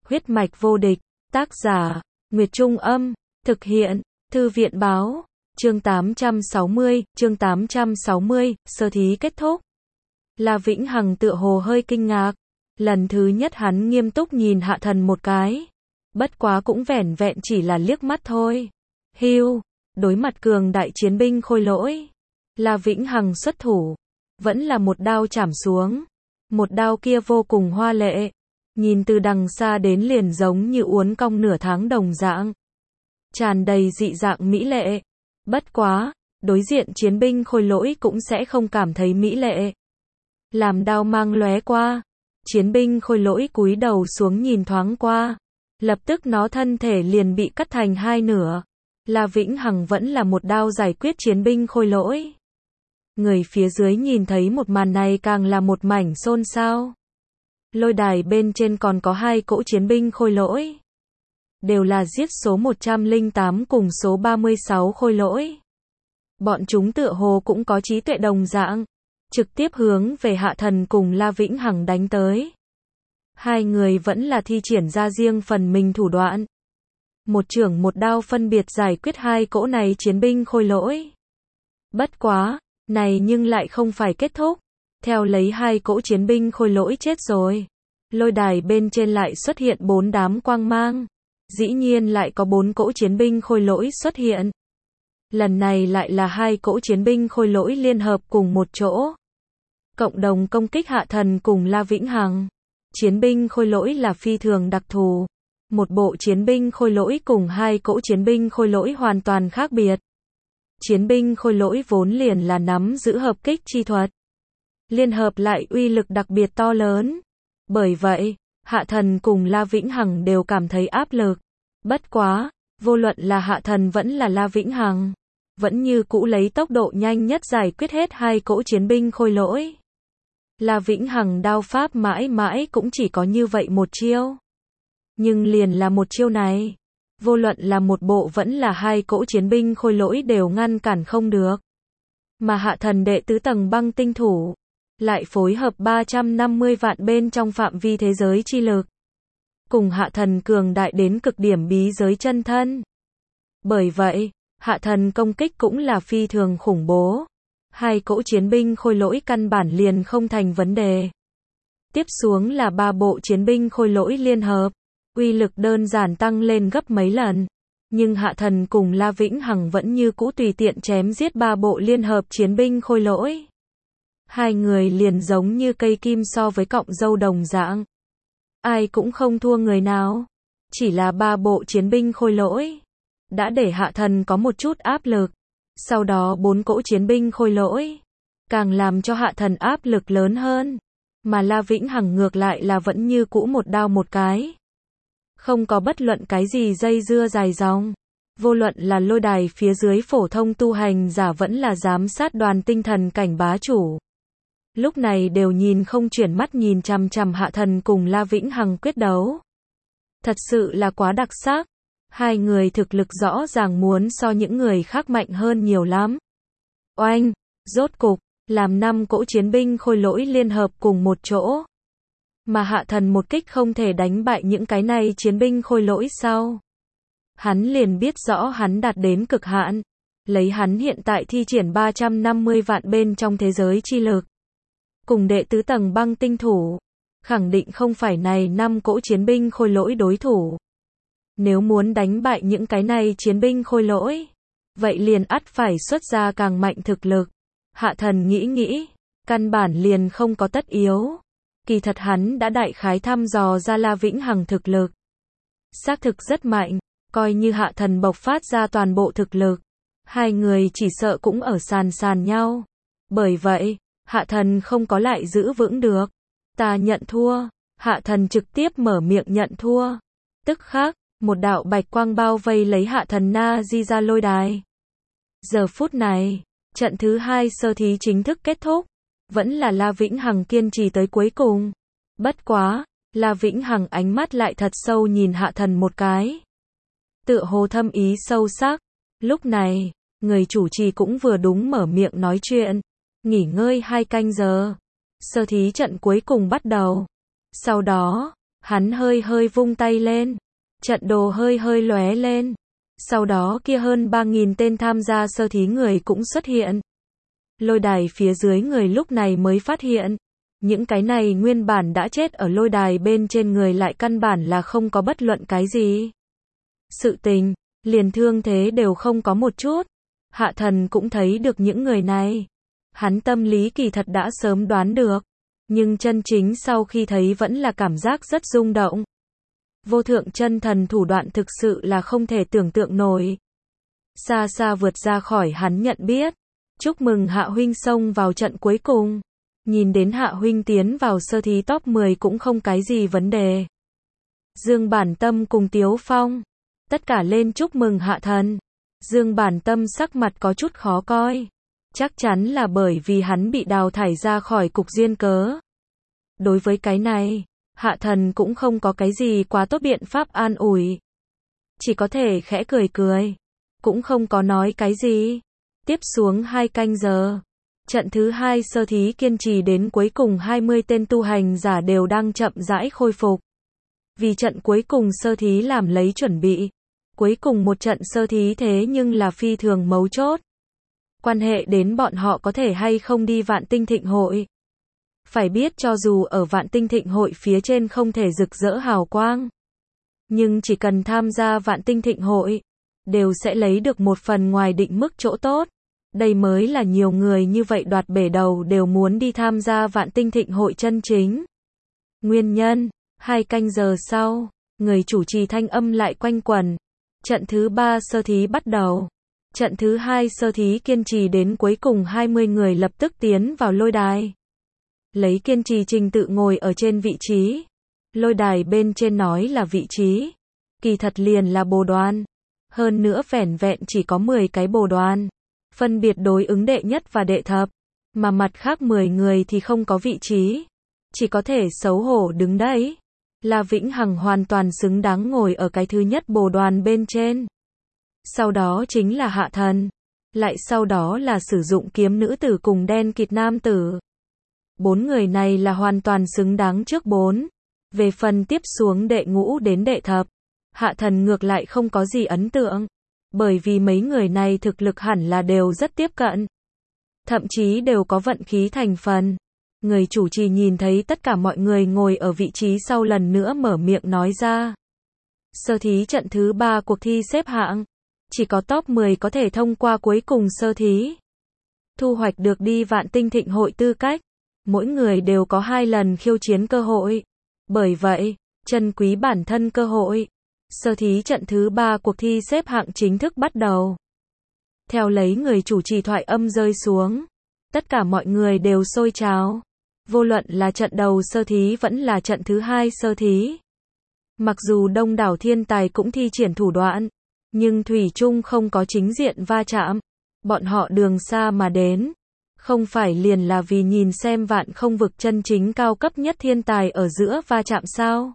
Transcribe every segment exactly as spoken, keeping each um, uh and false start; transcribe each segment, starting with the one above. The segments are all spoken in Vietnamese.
Huyết mạch vô địch, tác giả, Nguyệt Trung Âm, thực hiện, Thư viện Báo, chương tám trăm sáu mươi, chương tám trăm sáu mươi, sơ thí kết thúc. La Vĩnh Hằng tựa hồ hơi kinh ngạc, lần thứ nhất hắn nghiêm túc nhìn Hạ Thần một cái, bất quá cũng vẻn vẹn chỉ là liếc mắt thôi. Hưu, đối mặt cường đại chiến binh khôi lỗi, La Vĩnh Hằng xuất thủ, vẫn là một đao chảm xuống, một đao kia vô cùng hoa lệ, nhìn từ đằng xa đến liền giống như uốn cong nửa tháng đồng dạng, tràn đầy dị dạng mỹ lệ. Bất quá, đối diện chiến binh khôi lỗi cũng sẽ không cảm thấy mỹ lệ. Làm đao mang lóe qua, chiến binh khôi lỗi cúi đầu xuống nhìn thoáng qua, lập tức nó thân thể liền bị cắt thành hai nửa. La Vĩnh Hằng vẫn là một đao giải quyết chiến binh khôi lỗi. Người phía dưới nhìn thấy một màn này càng là một mảnh xôn xao. Lôi đài bên trên còn có hai cỗ chiến binh khôi lỗi, đều là giết số một trăm lẻ tám cùng số ba mươi sáu khôi lỗi. Bọn chúng tựa hồ cũng có trí tuệ đồng dạng, trực tiếp hướng về Hạ Thần cùng La Vĩnh Hằng đánh tới. Hai người vẫn là thi triển ra riêng phần mình thủ đoạn, một chưởng một đao phân biệt giải quyết hai cỗ này chiến binh khôi lỗi. Bất quá, này nhưng lại không phải kết thúc. Theo lấy hai cỗ chiến binh khôi lỗi chết rồi, lôi đài bên trên lại xuất hiện bốn đám quang mang. Dĩ nhiên lại có bốn cỗ chiến binh khôi lỗi xuất hiện. Lần này lại là hai cỗ chiến binh khôi lỗi liên hợp cùng một chỗ, cộng đồng công kích Hạ Thần cùng La Vĩnh Hằng. Chiến binh khôi lỗi là phi thường đặc thù. Một bộ chiến binh khôi lỗi cùng hai cỗ chiến binh khôi lỗi hoàn toàn khác biệt. Chiến binh khôi lỗi vốn liền là nắm giữ hợp kích chi thuật, liên hợp lại uy lực đặc biệt to lớn. Bởi vậy, Hạ Thần cùng La Vĩnh Hằng đều cảm thấy áp lực. Bất quá, vô luận là Hạ Thần vẫn là La Vĩnh Hằng, vẫn như cũ lấy tốc độ nhanh nhất giải quyết hết hai cỗ chiến binh khôi lỗi. La Vĩnh Hằng đao pháp mãi mãi cũng chỉ có như vậy một chiêu. Nhưng liền là một chiêu này, vô luận là một bộ vẫn là hai cỗ chiến binh khôi lỗi đều ngăn cản không được. Mà Hạ Thần đệ tứ tầng băng tinh thủ, lại phối hợp ba trăm năm mươi vạn bên trong phạm vi thế giới chi lực, cùng Hạ Thần cường đại đến cực điểm bí giới chân thân. Bởi vậy, Hạ Thần công kích cũng là phi thường khủng bố. Hai cỗ chiến binh khôi lỗi căn bản liền không thành vấn đề. Tiếp xuống là ba bộ chiến binh khôi lỗi liên hợp, uy lực đơn giản tăng lên gấp mấy lần. Nhưng Hạ Thần cùng La Vĩnh Hằng vẫn như cũ tùy tiện chém giết ba bộ liên hợp chiến binh khôi lỗi. Hai người liền giống như cây kim so với cọng dâu đồng dạng, ai cũng không thua người nào. Chỉ là ba bộ chiến binh khôi lỗi đã để Hạ Thần có một chút áp lực. Sau đó bốn cỗ chiến binh khôi lỗi càng làm cho Hạ Thần áp lực lớn hơn. Mà La Vĩnh Hằng ngược lại là vẫn như cũ một đao một cái, không có bất luận cái gì dây dưa dài dòng. Vô luận là lôi đài phía dưới phổ thông tu hành giả vẫn là giám sát đoàn tinh thần cảnh bá chủ, lúc này đều nhìn không chuyển mắt nhìn chằm chằm Hạ Thần cùng La Vĩnh Hằng quyết đấu. Thật sự là quá đặc sắc. Hai người thực lực rõ ràng muốn so những người khác mạnh hơn nhiều lắm. Oanh, rốt cục, làm năm cỗ chiến binh khôi lỗi liên hợp cùng một chỗ. Mà Hạ Thần một kích không thể đánh bại những cái này chiến binh khôi lỗi sau, hắn liền biết rõ hắn đạt đến cực hạn. Lấy hắn hiện tại thi triển ba trăm năm mươi vạn bên trong thế giới chi lực, cùng đệ tứ tầng băng tinh thủ, khẳng định không phải này năm cỗ chiến binh khôi lỗi đối thủ. Nếu muốn đánh bại những cái này chiến binh khôi lỗi, vậy liền ắt phải xuất ra càng mạnh thực lực. Hạ Thần nghĩ nghĩ, căn bản liền không có tất yếu. Kỳ thật hắn đã đại khái thăm dò ra La Vĩnh Hằng thực lực, xác thực rất mạnh. Coi như Hạ Thần bộc phát ra toàn bộ thực lực, hai người chỉ sợ cũng ở sàn sàn nhau. Bởi vậy, Hạ Thần không có lại giữ vững được. Ta nhận thua. Hạ Thần trực tiếp mở miệng nhận thua. Tức khắc, một đạo bạch quang bao vây lấy Hạ Thần na di ra lôi đài. Giờ phút này, trận thứ hai sơ thí chính thức kết thúc. Vẫn là La Vĩnh Hằng kiên trì tới cuối cùng. Bất quá, La Vĩnh Hằng ánh mắt lại thật sâu nhìn Hạ Thần một cái, tựa hồ thâm ý sâu sắc. Lúc này, người chủ trì cũng vừa đúng mở miệng nói chuyện. Nghỉ ngơi hai canh giờ, sơ thí trận cuối cùng bắt đầu. Sau đó, Hắn hơi hơi vung tay lên. Trận đồ hơi hơi lóe lên. Sau đó kia hơn ba nghìn tên tham gia sơ thí người cũng xuất hiện. Lôi đài phía dưới người lúc này mới phát hiện. Những cái này nguyên bản đã chết ở lôi đài bên trên người lại căn bản là không có bất luận cái gì. Sự tình, liền thương thế đều không có một chút. Hạ thần cũng thấy được những người này. Hắn tâm lý kỳ thật đã sớm đoán được. Nhưng chân chính sau khi thấy vẫn là cảm giác rất rung động. Vô thượng chân thần thủ đoạn thực sự là không thể tưởng tượng nổi. Xa xa vượt ra khỏi hắn nhận biết. Chúc mừng Hạ huynh xông vào trận cuối cùng. Nhìn đến Hạ huynh tiến vào sơ thí top mười cũng không cái gì vấn đề. Dương Bản Tâm cùng Tiếu Phong. Tất cả lên chúc mừng Hạ thần. Dương Bản Tâm sắc mặt có chút khó coi. Chắc chắn là bởi vì hắn bị đào thải ra khỏi cục duyên cớ. Đối với cái này, Hạ thần cũng không có cái gì quá tốt biện pháp an ủi. Chỉ có thể khẽ cười cười. Cũng không có nói cái gì. Tiếp xuống hai canh giờ. Trận thứ hai sơ thí kiên trì đến cuối cùng hai mươi tên tu hành giả đều đang chậm rãi khôi phục. Vì trận cuối cùng sơ thí làm lấy chuẩn bị. Cuối cùng một trận sơ thí thế nhưng là phi thường mấu chốt. Quan hệ đến bọn họ có thể hay không đi Vạn Tinh Thịnh Hội. Phải biết cho dù ở Vạn Tinh Thịnh Hội phía trên không thể rực rỡ hào quang. Nhưng chỉ cần tham gia Vạn Tinh Thịnh Hội, đều sẽ lấy được một phần ngoài định mức chỗ tốt. Đây mới là nhiều người như vậy đoạt bể đầu đều muốn đi tham gia Vạn Tinh Thịnh Hội chân chính. Nguyên nhân, hai canh giờ sau, người chủ trì thanh âm lại quanh quẩn. Trận thứ ba sơ thí bắt đầu. Trận thứ hai sơ thí kiên trì đến cuối cùng hai mươi người lập tức tiến vào lôi đài. Lấy kiên trì trình tự ngồi ở trên vị trí. Lôi đài bên trên nói là vị trí. Kỳ thật liền là bồ đoàn. Hơn nữa vẻn vẹn chỉ có mười cái bồ đoàn. Phân biệt đối ứng đệ nhất và đệ thập. Mà mặt khác mười người thì không có vị trí. Chỉ có thể xấu hổ đứng đấy. La Vĩnh Hằng hoàn toàn xứng đáng ngồi ở cái thứ nhất bồ đoàn bên trên. Sau đó chính là Hạ thần. Lại sau đó là sử dụng kiếm nữ tử cùng đen kịt nam tử. Bốn người này là hoàn toàn xứng đáng trước bốn. Về phần tiếp xuống đệ ngũ đến đệ thập, Hạ thần ngược lại không có gì ấn tượng. Bởi vì mấy người này thực lực hẳn là đều rất tiếp cận. Thậm chí đều có vận khí thành phần. Người chủ trì nhìn thấy tất cả mọi người ngồi ở vị trí sau lần nữa mở miệng nói ra. Sơ thí trận thứ ba cuộc thi xếp hạng. Chỉ có top mười có thể thông qua cuối cùng sơ thí. Thu hoạch được đi Vạn Tinh Thịnh Hội tư cách. Mỗi người đều có hai lần khiêu chiến cơ hội. Bởi vậy, trân quý bản thân cơ hội. Sơ thí trận thứ ba cuộc thi xếp hạng chính thức bắt đầu. Theo lấy người chủ trì thoại âm rơi xuống. Tất cả mọi người đều sôi trào. Vô luận là trận đầu sơ thí vẫn là trận thứ hai sơ thí. Mặc dù đông đảo thiên tài cũng thi triển thủ đoạn. Nhưng thủy chung không có chính diện va chạm. Bọn họ đường xa mà đến. Không phải liền là vì nhìn xem Vạn Không Vực chân chính cao cấp nhất thiên tài ở giữa va chạm sao?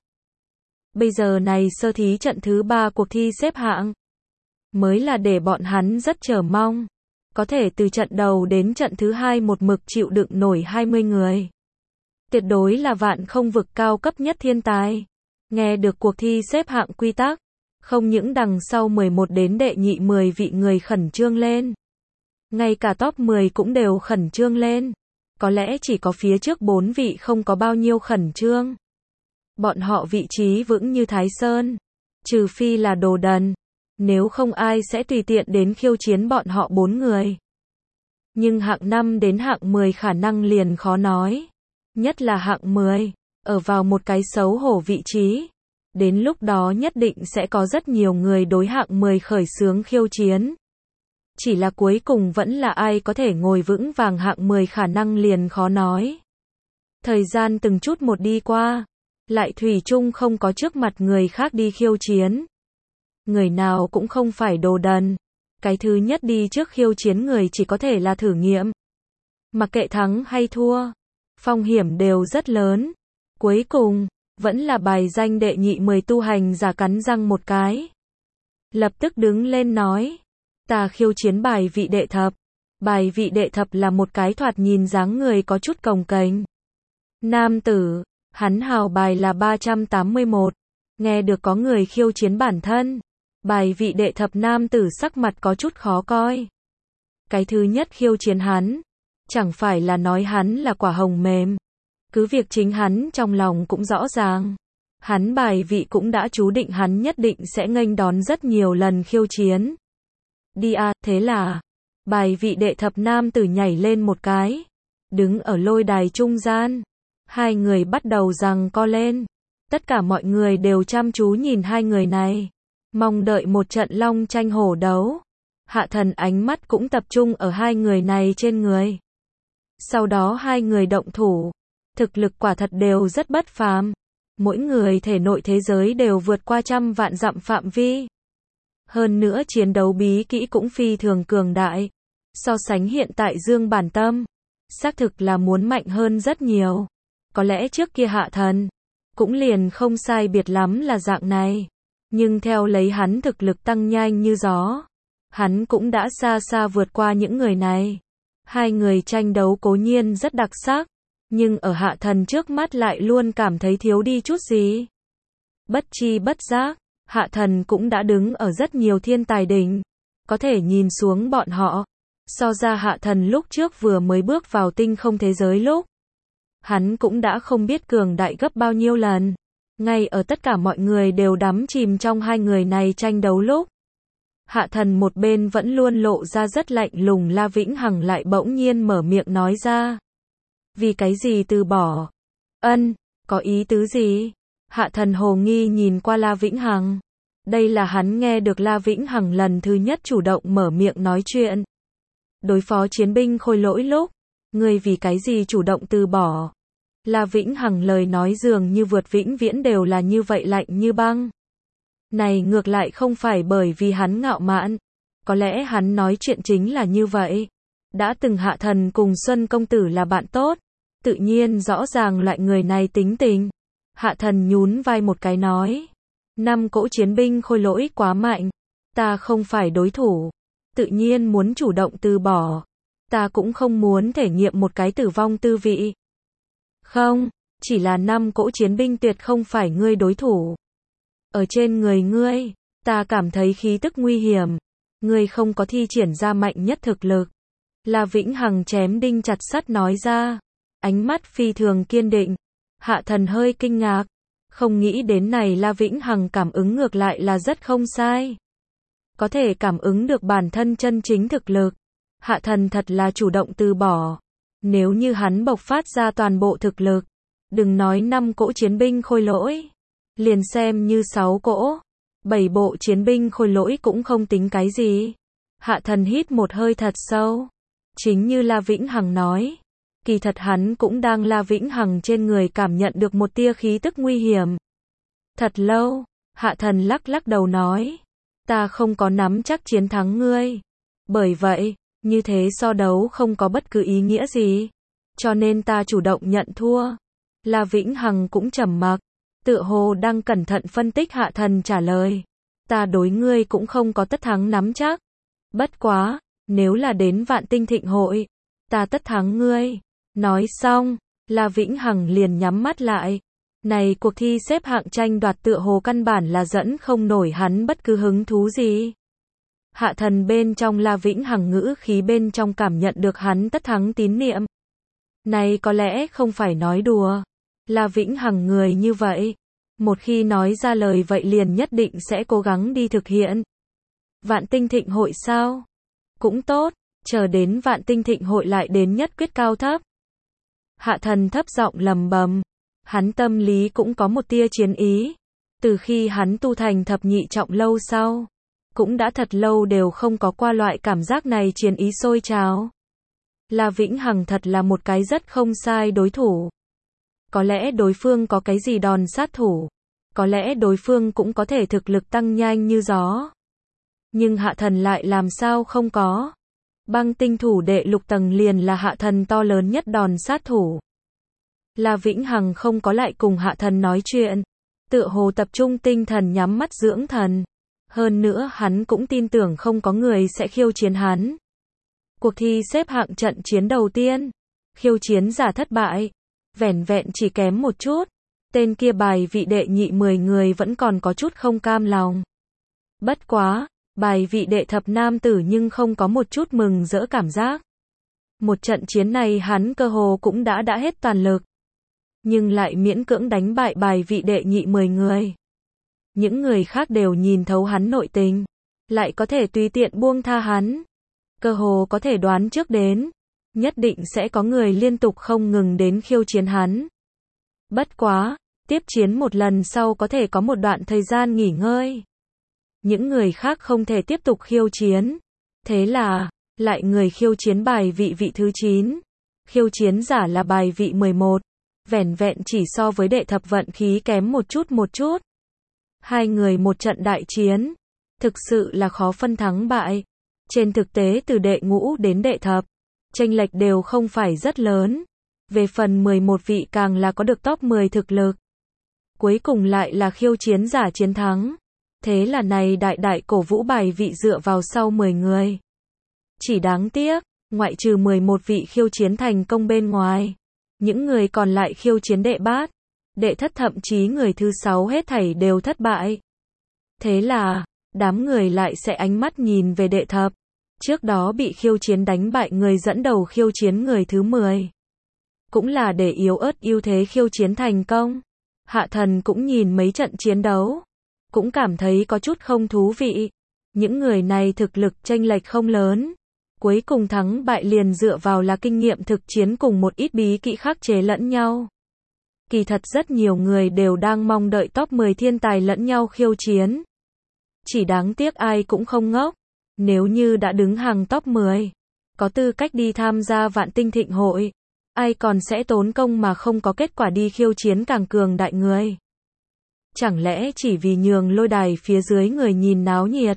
Bây giờ này sơ thí trận thứ ba cuộc thi xếp hạng. Mới là để bọn hắn rất chờ mong. Có thể từ trận đầu đến trận thứ hai một mực chịu đựng nổi hai mươi người. Tuyệt đối là Vạn Không Vực cao cấp nhất thiên tài. Nghe được cuộc thi xếp hạng quy tắc. Không những đằng sau mười một đến đệ nhị mười vị người khẩn trương lên. Ngay cả top mười cũng đều khẩn trương lên. Có lẽ chỉ có phía trước bốn vị không có bao nhiêu khẩn trương. Bọn họ vị trí vững như Thái Sơn. Trừ phi là đồ đần. Nếu không ai sẽ tùy tiện đến khiêu chiến bọn họ bốn người. Nhưng hạng năm đến hạng mười khả năng liền khó nói. Nhất là hạng mười. Ở vào một cái xấu hổ vị trí. Đến lúc đó nhất định sẽ có rất nhiều người đối hạng mười khởi xướng khiêu chiến. Chỉ là cuối cùng vẫn là ai có thể ngồi vững vàng hạng mười khả năng liền khó nói. Thời gian từng chút một đi qua. Lại thủy chung không có trước mặt người khác đi khiêu chiến. Người nào cũng không phải đồ đần. Cái thứ nhất đi trước khiêu chiến người chỉ có thể là thử nghiệm. Mặc kệ thắng hay thua. Phong hiểm đều rất lớn. Cuối cùng, vẫn là bài danh đệ nhị mười tu hành giả cắn răng một cái. Lập tức đứng lên nói. Ta khiêu chiến bài vị đệ thập. Bài vị đệ thập là một cái thoạt nhìn dáng người có chút cồng kềnh. Nam tử, Hắn hào bài là ba trăm tám mươi mốt. Nghe được có người khiêu chiến bản thân. Bài vị đệ thập nam tử sắc mặt có chút khó coi. Cái thứ nhất khiêu chiến hắn. Chẳng phải là nói hắn là quả hồng mềm. Cứ việc chính hắn trong lòng cũng rõ ràng. Hắn bài vị cũng đã chú định hắn nhất định sẽ nghênh đón rất nhiều lần khiêu chiến. Đi à, thế là. Bài vị đệ thập nam tử nhảy lên một cái. Đứng ở lôi đài trung gian. Hai người bắt đầu giằng co lên. Tất cả mọi người đều chăm chú nhìn hai người này. Mong đợi một trận long tranh hổ đấu. Hạ Thần ánh mắt cũng tập trung ở hai người này trên người. Sau đó hai người động thủ. Thực lực quả thật đều rất bất phàm. Mỗi người thể nội thế giới đều vượt qua trăm vạn dặm phạm vi. Hơn nữa chiến đấu bí kỹ cũng phi thường cường đại. So sánh hiện tại Dương Bản Tâm, xác thực là muốn mạnh hơn rất nhiều. Có lẽ trước kia Hạ Thần cũng liền không sai biệt lắm là dạng này. Nhưng theo lấy hắn thực lực tăng nhanh như gió, hắn cũng đã xa xa vượt qua những người này. Hai người tranh đấu cố nhiên rất đặc sắc, nhưng ở Hạ Thần trước mắt lại luôn cảm thấy thiếu đi chút gì. Bất chi bất giác, Hạ Thần cũng đã đứng ở rất nhiều thiên tài đỉnh. Có thể nhìn xuống bọn họ. So ra Hạ Thần lúc trước vừa mới bước vào tinh không thế giới lúc. Hắn cũng đã không biết cường đại gấp bao nhiêu lần. Ngay ở tất cả mọi người đều đắm chìm trong hai người này tranh đấu lúc. Hạ Thần một bên vẫn luôn lộ ra rất lạnh lùng, La Vĩnh Hằng lại bỗng nhiên mở miệng nói ra. Vì cái gì từ bỏ? Ân, có ý tứ gì? Hạ Thần hồ nghi nhìn qua La Vĩnh Hằng. Đây là hắn nghe được La Vĩnh Hằng lần thứ nhất chủ động mở miệng nói chuyện. Đối phó chiến binh khôi lỗi lúc. Người vì cái gì chủ động từ bỏ? La Vĩnh Hằng lời nói dường như vượt vĩnh viễn đều là như vậy lạnh như băng. Này ngược lại không phải bởi vì hắn ngạo mạn. Có lẽ hắn nói chuyện chính là như vậy. Đã từng Hạ Thần cùng Xuân Công Tử là bạn tốt. Tự nhiên rõ ràng loại người này tính tình. Hạ Thần nhún vai một cái nói. Năm cỗ chiến binh khôi lỗi quá mạnh. Ta không phải đối thủ. Tự nhiên muốn chủ động từ bỏ. Ta cũng không muốn thể nghiệm một cái tử vong tư vị. Không, chỉ là năm cỗ chiến binh tuyệt không phải ngươi đối thủ. Ở trên người ngươi, ta cảm thấy khí tức nguy hiểm. Ngươi không có thi triển ra mạnh nhất thực lực. La Vĩnh Hằng chém đinh chặt sắt nói ra. Ánh mắt phi thường kiên định. Hạ Thần hơi kinh ngạc. Không nghĩ đến này La Vĩnh Hằng cảm ứng ngược lại là rất không sai. Có thể cảm ứng được bản thân chân chính thực lực. Hạ Thần thật là chủ động từ bỏ. Nếu như hắn bộc phát ra toàn bộ thực lực. Đừng nói năm cỗ chiến binh khôi lỗi. Liền xem như sáu cỗ. Bảy bộ chiến binh khôi lỗi cũng không tính cái gì. Hạ Thần hít một hơi thật sâu. Chính như La Vĩnh Hằng nói. Kỳ thật hắn cũng đang La Vĩnh Hằng trên người cảm nhận được một tia khí tức nguy hiểm. Thật lâu, Hạ Thần lắc lắc đầu nói. Ta không có nắm chắc chiến thắng ngươi. Bởi vậy, như thế so đấu không có bất cứ ý nghĩa gì. Cho nên ta chủ động nhận thua. La Vĩnh Hằng cũng trầm mặc. Tựa hồ đang cẩn thận phân tích Hạ Thần trả lời. Ta đối ngươi cũng không có tất thắng nắm chắc. Bất quá, nếu là đến Vạn Tinh Thịnh Hội, ta tất thắng ngươi. Nói xong, La Vĩnh Hằng liền nhắm mắt lại. Này cuộc thi xếp hạng tranh đoạt tựa hồ căn bản là dẫn không nổi hắn bất cứ hứng thú gì. Hạ Thần bên trong La Vĩnh Hằng ngữ khí bên trong cảm nhận được hắn tất thắng tín niệm. Này có lẽ không phải nói đùa. La Vĩnh Hằng người như vậy. Một khi nói ra lời vậy liền nhất định sẽ cố gắng đi thực hiện. Vạn Tinh Thịnh Hội sao? Cũng tốt, chờ đến Vạn Tinh Thịnh Hội lại đến nhất quyết cao thấp. Hạ Thần thấp giọng lầm bầm. Hắn tâm lý cũng có một tia chiến ý. Từ khi hắn tu thành thập nhị trọng lâu sau. Cũng đã thật lâu đều không có qua loại cảm giác này chiến ý sôi trào. La Vĩnh Hằng thật là một cái rất không sai đối thủ. Có lẽ đối phương có cái gì đòn sát thủ. Có lẽ đối phương cũng có thể thực lực tăng nhanh như gió. Nhưng Hạ Thần lại làm sao không có. Băng tinh thủ đệ lục tầng liền là Hạ Thần to lớn nhất đòn sát thủ. La Vĩnh Hằng không có lại cùng Hạ Thần nói chuyện. Tựa hồ tập trung tinh thần nhắm mắt dưỡng thần. Hơn nữa hắn cũng tin tưởng không có người sẽ khiêu chiến hắn. Cuộc thi xếp hạng trận chiến đầu tiên. Khiêu chiến giả thất bại. Vẻn vẹn chỉ kém một chút. Tên kia bài vị đệ nhị mười người vẫn còn có chút không cam lòng. Bất quá, bài vị đệ thập nam tử nhưng không có một chút mừng rỡ cảm giác. Một trận chiến này hắn cơ hồ cũng đã đã hết toàn lực. Nhưng lại miễn cưỡng đánh bại bài vị đệ nhị mười người. Những người khác đều nhìn thấu hắn nội tình. Lại có thể tùy tiện buông tha hắn. Cơ hồ có thể đoán trước đến. Nhất định sẽ có người liên tục không ngừng đến khiêu chiến hắn. Bất quá, tiếp chiến một lần sau có thể có một đoạn thời gian nghỉ ngơi. Những người khác không thể tiếp tục khiêu chiến. Thế là, lại người khiêu chiến bài vị vị thứ chín. Khiêu chiến giả là bài vị mười một. Vẻn vẹn chỉ so với đệ thập vận khí kém một chút một chút. Hai người một trận đại chiến. Thực sự là khó phân thắng bại. Trên thực tế từ đệ ngũ đến đệ thập, chênh lệch đều không phải rất lớn. Về phần mười một vị càng là có được top mười thực lực. Cuối cùng lại là khiêu chiến giả chiến thắng. Thế là này đại đại cổ vũ bài vị dựa vào sau mười người. Chỉ đáng tiếc, ngoại trừ mười một vị khiêu chiến thành công bên ngoài. Những người còn lại khiêu chiến đệ bát, đệ thất thậm chí người thứ sáu hết thảy đều thất bại. Thế là, đám người lại sẽ ánh mắt nhìn về đệ thập. Trước đó bị khiêu chiến đánh bại người dẫn đầu khiêu chiến người thứ mười. Cũng là để yếu ớt ưu thế khiêu chiến thành công. Hạ thần cũng nhìn mấy trận chiến đấu. Cũng cảm thấy có chút không thú vị. Những người này thực lực chênh lệch không lớn. Cuối cùng thắng bại liền dựa vào là kinh nghiệm thực chiến cùng một ít bí kỹ khắc chế lẫn nhau. Kỳ thật rất nhiều người đều đang mong đợi top mười thiên tài lẫn nhau khiêu chiến. Chỉ đáng tiếc ai cũng không ngốc. Nếu như đã đứng hàng top mười, có tư cách đi tham gia vạn tinh thịnh hội, ai còn sẽ tốn công mà không có kết quả đi khiêu chiến càng cường đại người. Chẳng lẽ chỉ vì nhường lôi đài phía dưới người nhìn náo nhiệt?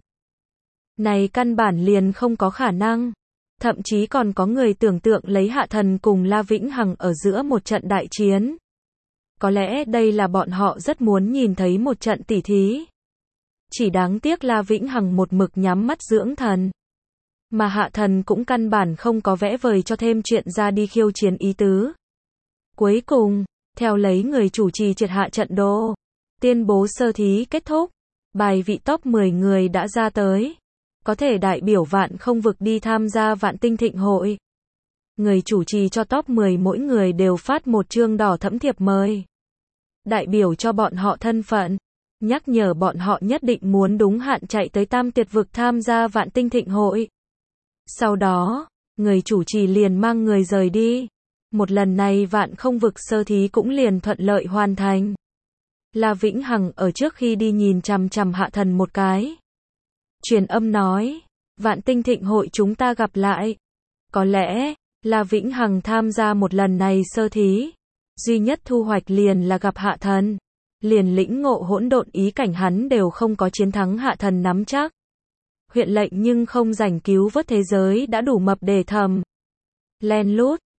Này căn bản liền không có khả năng. Thậm chí còn có người tưởng tượng lấy Hạ Thần cùng La Vĩnh Hằng ở giữa một trận đại chiến. Có lẽ đây là bọn họ rất muốn nhìn thấy một trận tỉ thí. Chỉ đáng tiếc La Vĩnh Hằng một mực nhắm mắt dưỡng thần. Mà Hạ Thần cũng căn bản không có vẽ vời cho thêm chuyện ra đi khiêu chiến ý tứ. Cuối cùng, theo lấy người chủ trì triệt hạ trận đồ, tuyên bố sơ thí kết thúc. Bài vị top mười người đã ra tới. Có thể đại biểu vạn không vực đi tham gia vạn tinh thịnh hội. Người chủ trì cho top mười mỗi người đều phát một chương đỏ thẫm thiệp mời. Đại biểu cho bọn họ thân phận. Nhắc nhở bọn họ nhất định muốn đúng hạn chạy tới tam tuyệt vực tham gia vạn tinh thịnh hội. Sau đó, người chủ trì liền mang người rời đi. Một lần này vạn không vực sơ thí cũng liền thuận lợi hoàn thành. La Vĩnh Hằng ở trước khi đi nhìn chằm chằm Hạ Thần một cái. Truyền âm nói, vạn tinh thịnh hội chúng ta gặp lại. Có lẽ, La Vĩnh Hằng tham gia một lần này sơ thí. Duy nhất thu hoạch liền là gặp Hạ Thần. Liền lĩnh ngộ hỗn độn ý cảnh hắn đều không có chiến thắng Hạ Thần nắm chắc. Huyện lệnh nhưng không rảnh cứu vớt thế giới đã đủ mập để thầm. Len lút,